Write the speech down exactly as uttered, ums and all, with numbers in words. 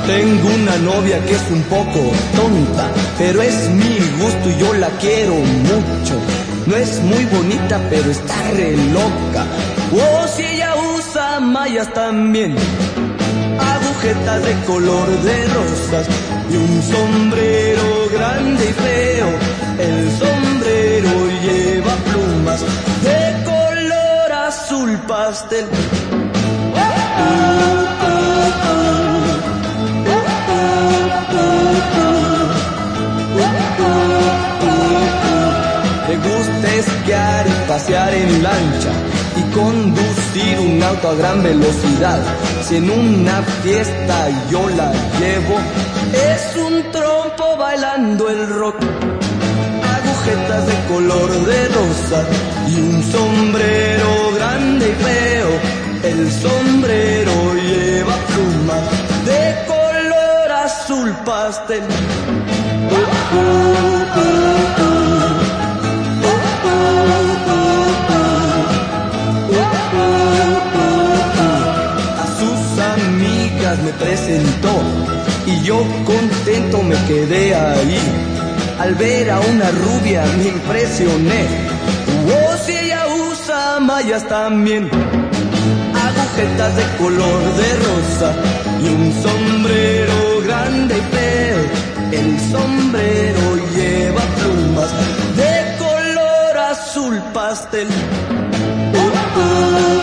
Tengo una novia que es un poco tonta, pero es mi gusto y yo la quiero mucho. No es muy bonita, pero está re loca. Oh, si ella usa mallas también, agujetas de color de rosas y un sombrero grande y feo. El sombrero lleva plumas de color azul pastel. Le gusta esquiar y pasear en lancha y conducir un auto a gran velocidad. Si en una fiesta yo la llevo, es un trompo bailando el rock. Agujetas de color de rosa y un sombrero grande y feo. El sombrero lleva plumas de color azul pastel. Uh, uh, uh, uh. Me presentó y yo contento me quedé ahí. Al ver a una rubia me impresioné. Oh, si ella usa mallas también, agujetas de color de rosa y un sombrero grande y feo. El sombrero lleva plumas de color azul pastel. Uh, uh.